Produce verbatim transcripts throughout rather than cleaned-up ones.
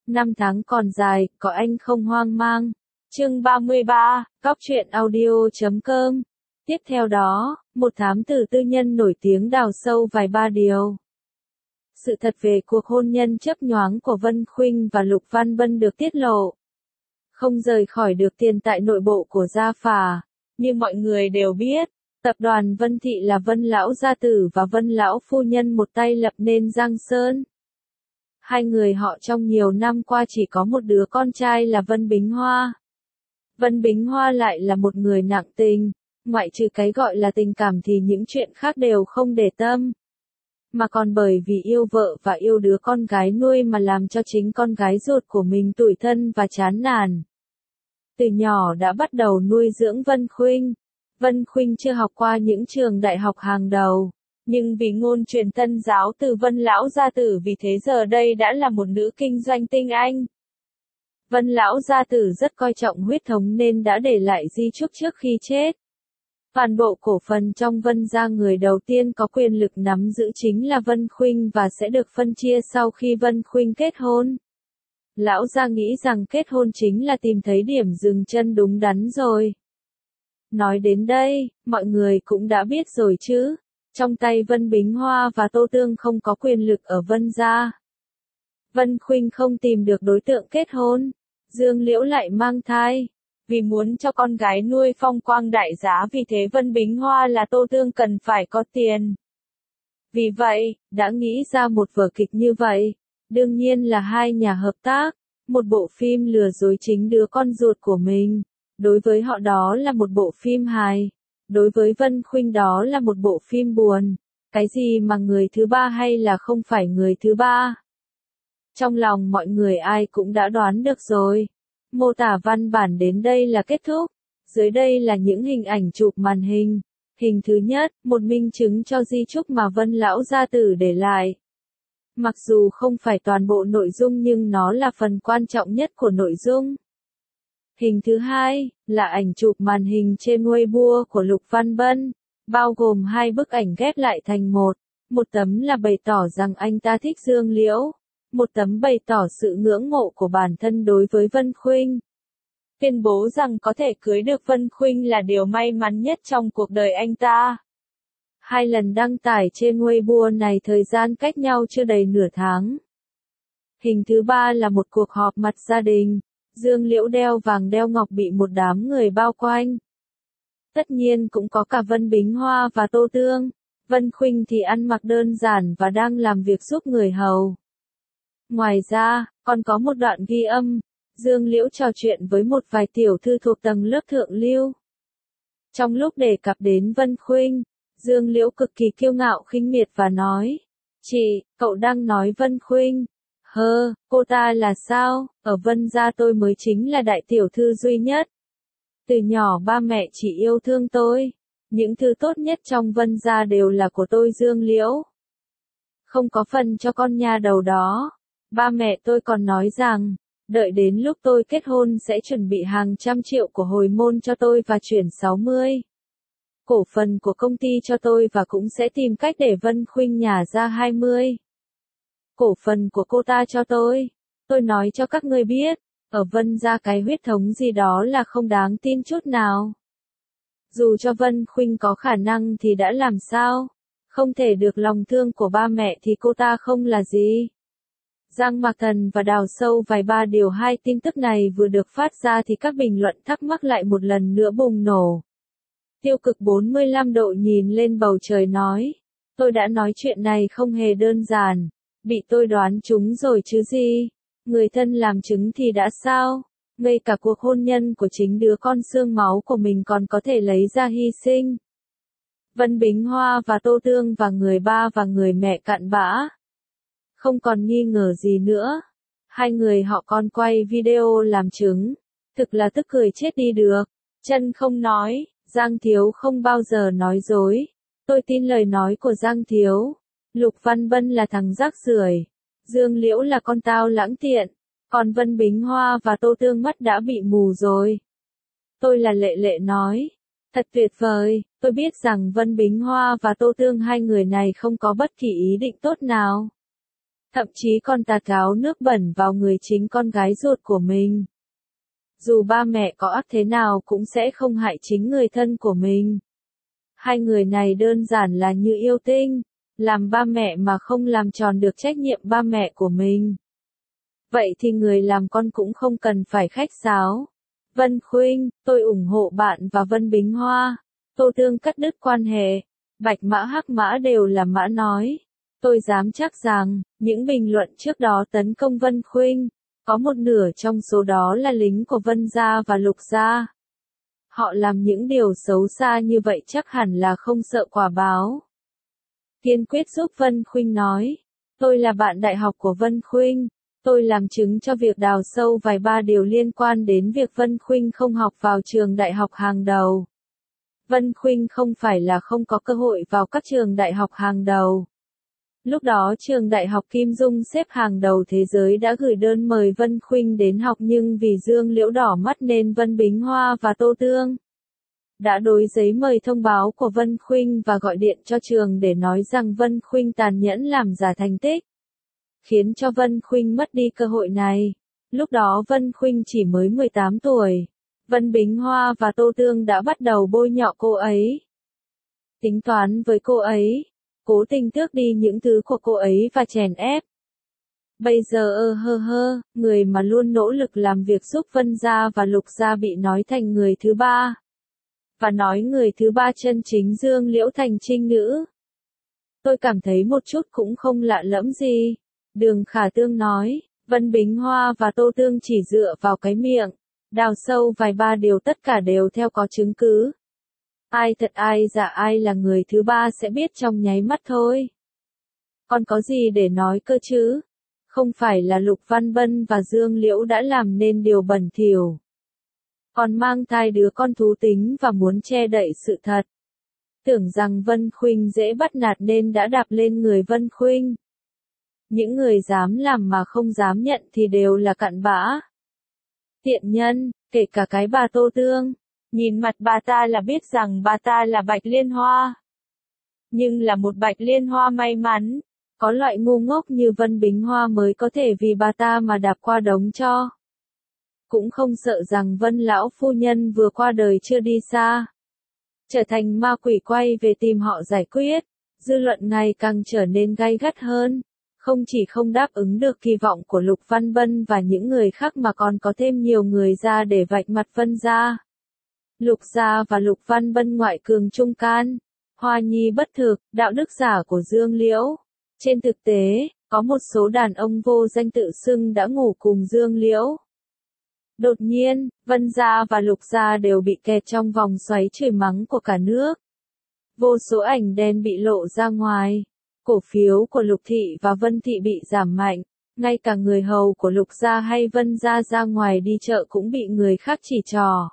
Năm tháng còn dài, có anh không hoang mang. Chương ba mươi ba, Cóc truyện audio chấm com. Tiếp theo đó, một thám tử tư nhân nổi tiếng đào sâu vài ba điều. Sự thật về cuộc hôn nhân chớp nhoáng của Vân Khuynh và Lục Văn Bân được tiết lộ. Không rời khỏi được tiền tại nội bộ của gia phả. Như mọi người đều biết, tập đoàn Vân Thị là Vân Lão gia tử và Vân Lão phu nhân một tay lập nên Giang Sơn. Hai người họ trong nhiều năm qua chỉ có một đứa con trai là Vân Bính Hoa. Vân Bính Hoa lại là một người nặng tình, ngoại trừ cái gọi là tình cảm thì những chuyện khác đều không để tâm. Mà còn bởi vì yêu vợ và yêu đứa con gái nuôi mà làm cho chính con gái ruột của mình tủi thân và chán nản. Từ nhỏ đã bắt đầu nuôi dưỡng Vân Khuynh. Vân Khuynh chưa học qua những trường đại học hàng đầu, nhưng vì ngôn truyền tân giáo từ Vân Lão gia tử vì thế giờ đây đã là một nữ kinh doanh tinh anh. Vân Lão gia tử rất coi trọng huyết thống nên đã để lại di chúc trước khi chết. Toàn bộ cổ phần trong Vân gia người đầu tiên có quyền lực nắm giữ chính là Vân Khuynh và sẽ được phân chia sau khi Vân Khuynh kết hôn. Lão gia nghĩ rằng kết hôn chính là tìm thấy điểm dừng chân đúng đắn rồi. Nói đến đây, mọi người cũng đã biết rồi chứ. Trong tay Vân Bính Hoa và Tô Tương không có quyền lực ở Vân gia. Vân Khuynh không tìm được đối tượng kết hôn. Dương Liễu lại mang thai. Vì muốn cho con gái nuôi phong quang đại giá vì thế Vân Bính Hoa là Tô Tương cần phải có tiền. Vì vậy, đã nghĩ ra một vở kịch như vậy. Đương nhiên là hai nhà hợp tác. Một bộ phim lừa dối chính đứa con ruột của mình. Đối với họ đó là một bộ phim hài. Đối với Vân Khuynh đó là một bộ phim buồn. Cái gì mà người thứ ba hay là không phải người thứ ba? Trong lòng mọi người ai cũng đã đoán được rồi. Mô tả văn bản đến đây là kết thúc. Dưới đây là những hình ảnh chụp màn hình. Hình thứ nhất, một minh chứng cho di chúc mà Vân Lão gia tử để lại. Mặc dù không phải toàn bộ nội dung nhưng nó là phần quan trọng nhất của nội dung. Hình thứ hai, là ảnh chụp màn hình trên Weibo của Lục Văn Bân, bao gồm hai bức ảnh ghép lại thành một. Một tấm là bày tỏ rằng anh ta thích Dương Liễu, một tấm bày tỏ sự ngưỡng mộ của bản thân đối với Vân Khuynh. Tuyên bố rằng có thể cưới được Vân Khuynh là điều may mắn nhất trong cuộc đời anh ta. Hai lần đăng tải trên Weibo này thời gian cách nhau chưa đầy nửa tháng. Hình thứ ba là một cuộc họp mặt gia đình. Dương Liễu đeo vàng đeo ngọc bị một đám người bao quanh. Tất nhiên cũng có cả Vân Bính Hoa và Tô Tương. Vân Khuynh thì ăn mặc đơn giản và đang làm việc giúp người hầu. Ngoài ra, còn có một đoạn ghi âm. Dương Liễu trò chuyện với một vài tiểu thư thuộc tầng lớp thượng lưu. Trong lúc đề cập đến Vân Khuynh, Dương Liễu cực kỳ kiêu ngạo khinh miệt và nói. Chị, cậu đang nói Vân Khuynh. Hơ, cô ta là sao? Ở Vân gia tôi mới chính là đại tiểu thư duy nhất. Từ nhỏ ba mẹ chỉ yêu thương tôi. Những thứ tốt nhất trong Vân gia đều là của tôi Dương Liễu. Không có phần cho con nhà đầu đó. Ba mẹ tôi còn nói rằng, đợi đến lúc tôi kết hôn sẽ chuẩn bị hàng trăm triệu của hồi môn cho tôi và chuyển sáu mươi. Cổ phần của công ty cho tôi và cũng sẽ tìm cách để Vân Khuynh nhả ra hai mươi. Cổ phần của cô ta cho tôi. Tôi nói cho các ngươi biết, ở Vân gia cái huyết thống gì đó là không đáng tin chút nào. Dù cho Vân Khuynh có khả năng thì đã làm sao? Không thể được lòng thương của ba mẹ thì cô ta không là gì. Giang Mạc Thần và đào sâu vài ba điều hai tin tức này vừa được phát ra thì các bình luận thắc mắc lại một lần nữa bùng nổ. Tiêu cực bốn mươi lăm độ nhìn lên bầu trời nói. Tôi đã nói chuyện này không hề đơn giản. Bị tôi đoán trúng rồi chứ gì. Người thân làm chứng thì đã sao? Ngay cả cuộc hôn nhân của chính đứa con xương máu của mình còn có thể lấy ra hy sinh. Vân Bính Hoa và Tô Tương và người ba và người mẹ cặn bã. Không còn nghi ngờ gì nữa. Hai người họ còn quay video làm chứng. Thực là tức cười chết đi được. Chân không nói, Giang Thiếu không bao giờ nói dối. Tôi tin lời nói của Giang Thiếu. Lục Văn Bân là thằng rác rưởi. Dương Liễu là con tao lãng tiện. Còn Vân Bính Hoa và Tô Tương mắt đã bị mù rồi. Tôi là Lệ Lệ nói. Thật tuyệt vời, tôi biết rằng Vân Bính Hoa và Tô Tương hai người này không có bất kỳ ý định tốt nào. Thậm chí còn tạt gáo nước bẩn vào người chính con gái ruột của mình. Dù ba mẹ có ác thế nào cũng sẽ không hại chính người thân của mình. Hai người này đơn giản là như yêu tinh, làm ba mẹ mà không làm tròn được trách nhiệm ba mẹ của mình. Vậy thì người làm con cũng không cần phải khách sáo. Vân Khuynh, tôi ủng hộ bạn và Vân Bính Hoa. Tô Tương cắt đứt quan hệ. Bạch Mã Hắc Mã đều là Mã nói. Tôi dám chắc rằng, những bình luận trước đó tấn công Vân Khuynh, có một nửa trong số đó là lính của Vân gia và Lục gia. Họ làm những điều xấu xa như vậy chắc hẳn là không sợ quả báo. Kiên quyết giúp Vân Khuynh nói. Tôi là bạn đại học của Vân Khuynh. Tôi làm chứng cho việc đào sâu vài ba điều liên quan đến việc Vân Khuynh không học vào trường đại học hàng đầu. Vân Khuynh không phải là không có cơ hội vào các trường đại học hàng đầu. Lúc đó trường đại học Kim Dung xếp hàng đầu thế giới đã gửi đơn mời Vân Khuynh đến học nhưng vì Dương Liễu đỏ mắt nên Vân Bính Hoa và Tô Tương đã đối giấy mời thông báo của Vân Khuynh và gọi điện cho trường để nói rằng Vân Khuynh tàn nhẫn làm giả thành tích, khiến cho Vân Khuynh mất đi cơ hội này. Lúc đó Vân Khuynh chỉ mới mười tám tuổi. Vân Bính Hoa và Tô Tương đã bắt đầu bôi nhọ cô ấy, tính toán với cô ấy, cố tình tước đi những thứ của cô ấy và chèn ép. Bây giờ ơ hơ hơ, người mà luôn nỗ lực làm việc giúp Vân gia và Lục gia bị nói thành người thứ ba. Và nói người thứ ba chân chính Dương Liễu thành trinh nữ. Tôi cảm thấy một chút cũng không lạ lẫm gì. Đường Khả Tương nói, Vân Bính Hoa và Tô Tương chỉ dựa vào cái miệng, đào sâu vài ba điều tất cả đều theo có chứng cứ. Ai thật ai giả ai là người thứ ba sẽ biết trong nháy mắt thôi. Còn có gì để nói cơ chứ? Không phải là Lục Văn Bân và Dương Liễu đã làm nên điều bẩn thỉu. Còn mang thai đứa con thú tính và muốn che đậy sự thật. Tưởng rằng Vân Khuynh dễ bắt nạt nên đã đạp lên người Vân Khuynh. Những người dám làm mà không dám nhận thì đều là cặn bã. Tiện nhân, kể cả cái bà Tô Tương. Nhìn mặt bà ta là biết rằng bà ta là Bạch Liên Hoa. Nhưng là một Bạch Liên Hoa may mắn. Có loại ngu ngốc như Vân Bính Hoa mới có thể vì bà ta mà đạp qua đống cho. Cũng không sợ rằng Vân lão phu nhân vừa qua đời chưa đi xa, trở thành ma quỷ quay về tìm họ giải quyết. Dư luận ngày càng trở nên gay gắt hơn. Không chỉ không đáp ứng được kỳ vọng của Lục Văn Bân và những người khác mà còn có thêm nhiều người ra để vạch mặt Vân gia. Lục gia và Lục Văn Bân ngoại cường trung can, hoa nhi bất thực, đạo đức giả của Dương Liễu. Trên thực tế, có một số đàn ông vô danh tự xưng đã ngủ cùng Dương Liễu. Đột nhiên, Vân gia và Lục gia đều bị kẹt trong vòng xoáy chửi mắng của cả nước. Vô số ảnh đen bị lộ ra ngoài. Cổ phiếu của Lục thị và Vân thị bị giảm mạnh. Ngay cả người hầu của Lục gia hay Vân gia ra ngoài đi chợ cũng bị người khác chỉ trỏ.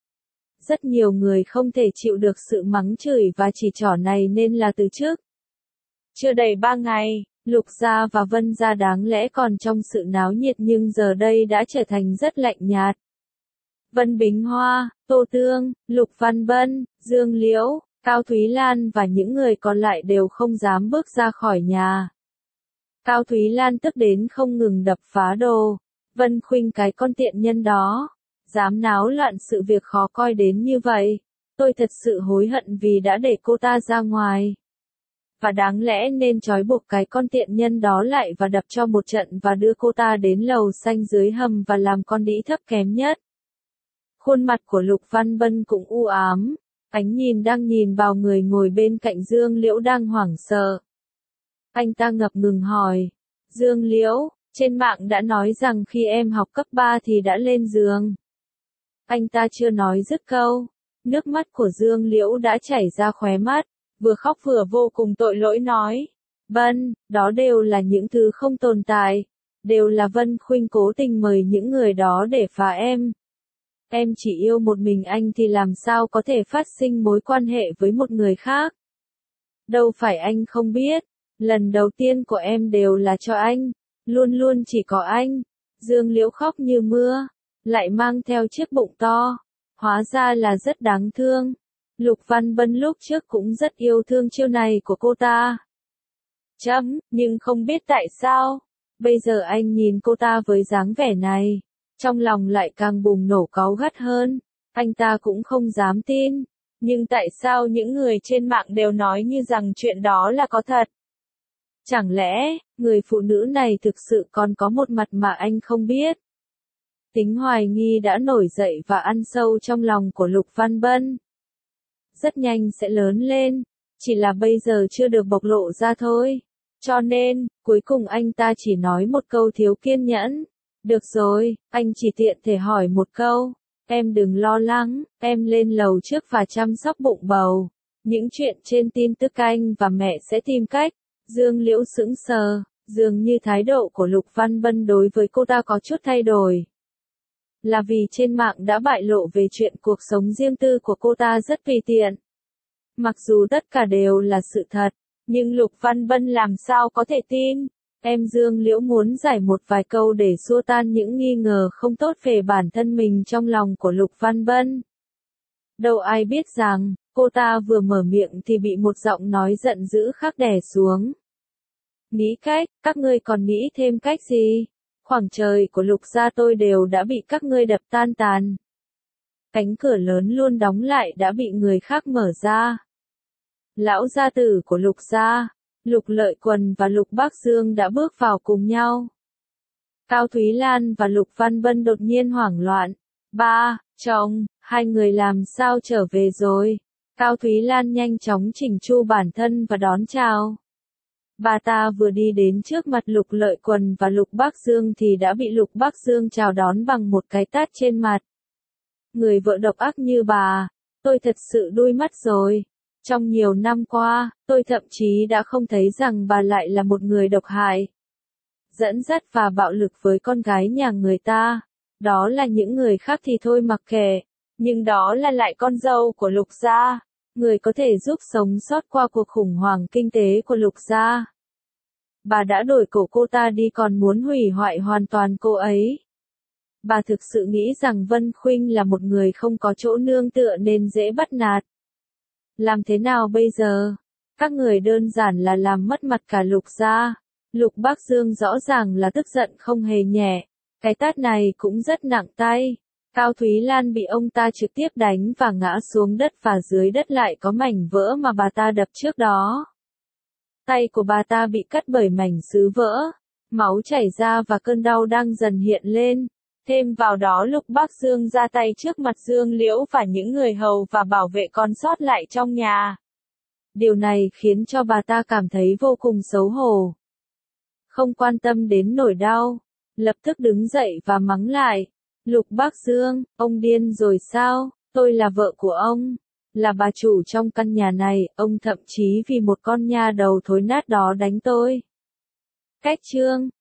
Rất nhiều người không thể chịu được sự mắng chửi và chỉ trỏ này nên là từ chức. Chưa đầy ba ngày, Lục gia và Vân gia đáng lẽ còn trong sự náo nhiệt nhưng giờ đây đã trở thành rất lạnh nhạt. Vân Bính Hoa, Tô Tương, Lục Văn Bân, Dương Liễu, Cao Thúy Lan và những người còn lại đều không dám bước ra khỏi nhà. Cao Thúy Lan tức đến không ngừng đập phá đồ. Vân Khuynh cái con tiện nhân đó, dám náo loạn sự việc khó coi đến như vậy. Tôi thật sự hối hận vì đã để cô ta ra ngoài. Và đáng lẽ nên trói buộc cái con tiện nhân đó lại và đập cho một trận và đưa cô ta đến lầu xanh dưới hầm và làm con đĩ thấp kém nhất. Khuôn mặt của Lục Văn Bân cũng u ám, ánh nhìn đang nhìn vào người ngồi bên cạnh Dương Liễu đang hoảng sợ. Anh ta ngập ngừng hỏi, Dương Liễu, trên mạng đã nói rằng khi em học cấp ba thì đã lên giường. Anh ta chưa nói dứt câu, nước mắt của Dương Liễu đã chảy ra khóe mắt, vừa khóc vừa vô cùng tội lỗi nói, Bân, đó đều là những thứ không tồn tại, đều là Vân Khuynh cố tình mời những người đó để phá em. Em chỉ yêu một mình anh thì làm sao có thể phát sinh mối quan hệ với một người khác. Đâu phải anh không biết, lần đầu tiên của em đều là cho anh, luôn luôn chỉ có anh. Dương Liễu khóc như mưa, lại mang theo chiếc bụng to, hóa ra là rất đáng thương. Lục Văn Bân lúc trước cũng rất yêu thương chiêu này của cô ta. Chấm, nhưng không biết tại sao, Bây giờ anh nhìn cô ta với dáng vẻ này, trong lòng lại càng bùng nổ cáu gắt hơn. Anh ta cũng không dám tin. Nhưng tại sao những người trên mạng đều nói như rằng chuyện đó là có thật? Chẳng lẽ, người phụ nữ này thực sự còn có một mặt mà anh không biết? Tính hoài nghi đã nổi dậy và ăn sâu trong lòng của Lục Văn Bân. Rất nhanh sẽ lớn lên, chỉ là bây giờ chưa được bộc lộ ra thôi. Cho nên, cuối cùng anh ta chỉ nói một câu thiếu kiên nhẫn. Được rồi, anh chỉ tiện thể hỏi một câu. Em đừng lo lắng, em lên lầu trước và chăm sóc bụng bầu. Những chuyện trên tin tức anh và mẹ sẽ tìm cách. Dương Liễu sững sờ, dường như thái độ của Lục Văn Bân đối với cô ta có chút thay đổi. Là vì trên mạng đã bại lộ về chuyện cuộc sống riêng tư của cô ta rất tùy tiện. Mặc dù tất cả đều là sự thật, nhưng Lục Văn Bân làm sao có thể tin. Em Dương Liễu muốn giải một vài câu để xua tan những nghi ngờ không tốt về bản thân mình trong lòng của Lục Văn Bân. Đâu ai biết rằng, cô ta vừa mở miệng thì bị một giọng nói giận dữ khác đè xuống. Nghĩ cách, các ngươi còn nghĩ thêm cách gì? Khoảng trời của Lục gia tôi đều đã bị các ngươi đập tan tàn. Cánh cửa lớn luôn đóng lại đã bị người khác mở ra. Lão gia tử của Lục gia, Lục Lợi Quần và Lục Bác Dương đã bước vào cùng nhau. Cao Thúy Lan và Lục Văn Bân đột nhiên hoảng loạn. Ba, chồng, hai người làm sao trở về rồi? Cao Thúy Lan nhanh chóng chỉnh chu bản thân và đón chào. Bà ta vừa đi đến trước mặt Lục Lợi Quần và Lục Bác Dương thì đã bị Lục Bác Dương chào đón bằng một cái tát trên mặt. Người vợ độc ác như bà, tôi thật sự đuôi mắt rồi. Trong nhiều năm qua, tôi thậm chí đã không thấy rằng bà lại là một người độc hại. Dẫn dắt và bạo lực với con gái nhà người ta. Đó là những người khác thì thôi mặc kệ. Nhưng đó là lại con dâu của Lục gia. Người có thể giúp sống sót qua cuộc khủng hoảng kinh tế của Lục gia. Bà đã đổi cổ cô ta đi còn muốn hủy hoại hoàn toàn cô ấy. Bà thực sự nghĩ rằng Vân Khuynh là một người không có chỗ nương tựa nên dễ bắt nạt. Làm thế nào bây giờ? Các người đơn giản là làm mất mặt cả Lục gia. Lục Bác Dương rõ ràng là tức giận không hề nhẹ. Cái tát này cũng rất nặng tay. Cao Thúy Lan bị ông ta trực tiếp đánh và ngã xuống đất và dưới đất lại có mảnh vỡ mà bà ta đập trước đó. Tay của bà ta bị cắt bởi mảnh sứ vỡ. Máu chảy ra và cơn đau đang dần hiện lên. Thêm vào đó Lục Bác Dương ra tay trước mặt Dương Liễu và những người hầu và bảo vệ còn sót lại trong nhà. Điều này khiến cho bà ta cảm thấy vô cùng xấu hổ. Không quan tâm đến nỗi đau, lập tức đứng dậy và mắng lại. Lục Bác Dương, ông điên rồi sao? Tôi là vợ của ông, là bà chủ trong căn nhà này, ông thậm chí vì một con nha đầu thối nát đó đánh tôi. Cách chương